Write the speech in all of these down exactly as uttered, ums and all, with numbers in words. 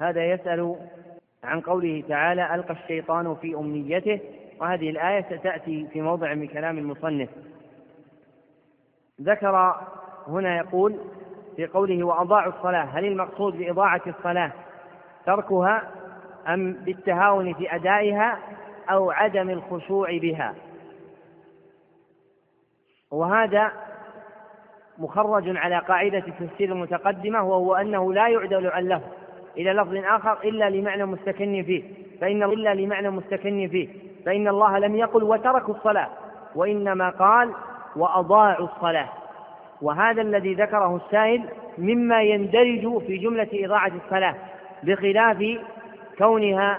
هذا يسأل عن قوله تعالى ألقى الشيطان في أمنيته، وهذه الآية ستأتي في موضع من كلام المصنف. ذكر هنا يقول في قوله وأضاعوا الصلاة، هل المقصود بإضاعة الصلاة تركها أم بالتهاون في أدائها أو عدم الخشوع بها؟ وهذا مخرج على قاعدة التفسير المتقدمة، وهو أنه لا يعدل عن لفظ إلى لفظ آخر إلا لمعنى مستكن فيه، فإن إلا لمعنى مستكن فيه فإن الله لم يقل وتركوا الصلاة، وإنما قال وأضاعوا الصلاة. وهذا الذي ذكره السائل مما يندرج في جملة إضاعة الصلاة، بخلاف كونها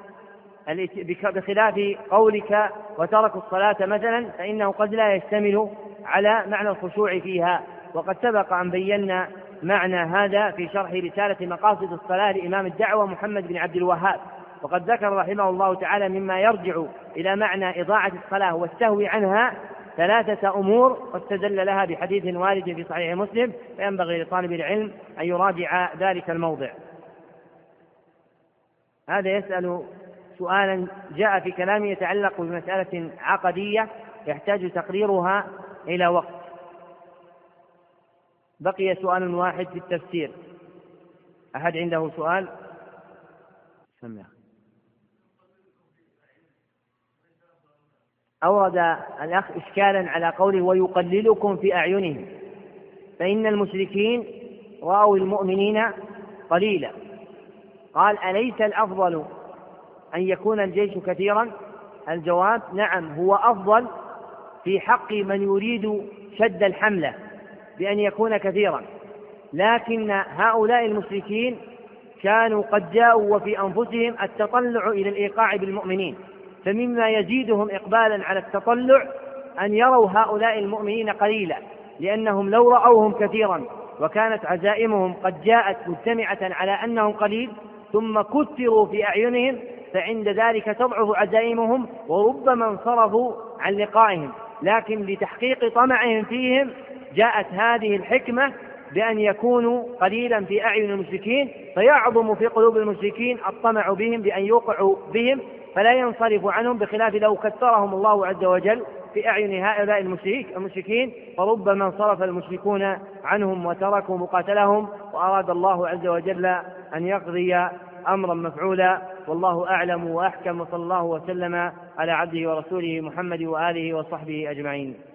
بخلاف قولك وتركوا الصلاة مثلا، فإنه قد لا يشتمل على معنى الخشوع فيها. وقد سبق أن بينا معنى هذا في شرح رسالة مقاصد الصلاة لإمام الدعوة محمد بن عبد الوهاب، وقد ذكر رحمه الله تعالى مما يرجع إلى معنى إضاعة الصلاة والسهو عنها ثلاثة أمور واستدل لها بحديث وارد في صحيح مسلم، فينبغي لطالب العلم أن يراجع ذلك الموضع. هذا يسأل سؤالا جاء في كلامه يتعلق بمسألة عقدية يحتاج تقريرها إلى وقت. بقي سؤال واحد في التفسير، أحد عنده سؤال؟ سمع. أورد الأخ إشكالا على قوله ويقللكم في أعينهم، فإن المشركين رأوا المؤمنين قليلا. قال أليس الأفضل أن يكون الجيش كثيرا؟ الجواب نعم، هو أفضل في حق من يريد شد الحملة بأن يكون كثيرا، لكن هؤلاء المشركين كانوا قد جاءوا وفي أنفسهم التطلع إلى الإيقاع بالمؤمنين، فمما يزيدهم إقبالا على التطلع أن يروا هؤلاء المؤمنين قليلا، لأنهم لو رأوهم كثيرا وكانت عزائمهم قد جاءت مجتمعة على أنهم قليل ثم كثروا في أعينهم، فعند ذلك تضعف عزائمهم وربما انصرفوا عن لقائهم. لكن لتحقيق طمعهم فيهم جاءت هذه الحكمة بأن يكونوا قليلا في أعين المشركين، فيعظم في قلوب المشركين الطمع بهم بأن يوقعوا بهم فلا ينصرف عنهم، بخلاف لو كثرهم الله عز وجل في أعين هؤلاء المشركين فربما انصرف المشركون عنهم وتركوا مقاتلهم، وأراد الله عز وجل أن يقضي أمرا مفعولا. والله أعلم وأحكم، وصلى الله وسلم على عبده ورسوله محمد وآله وصحبه أجمعين.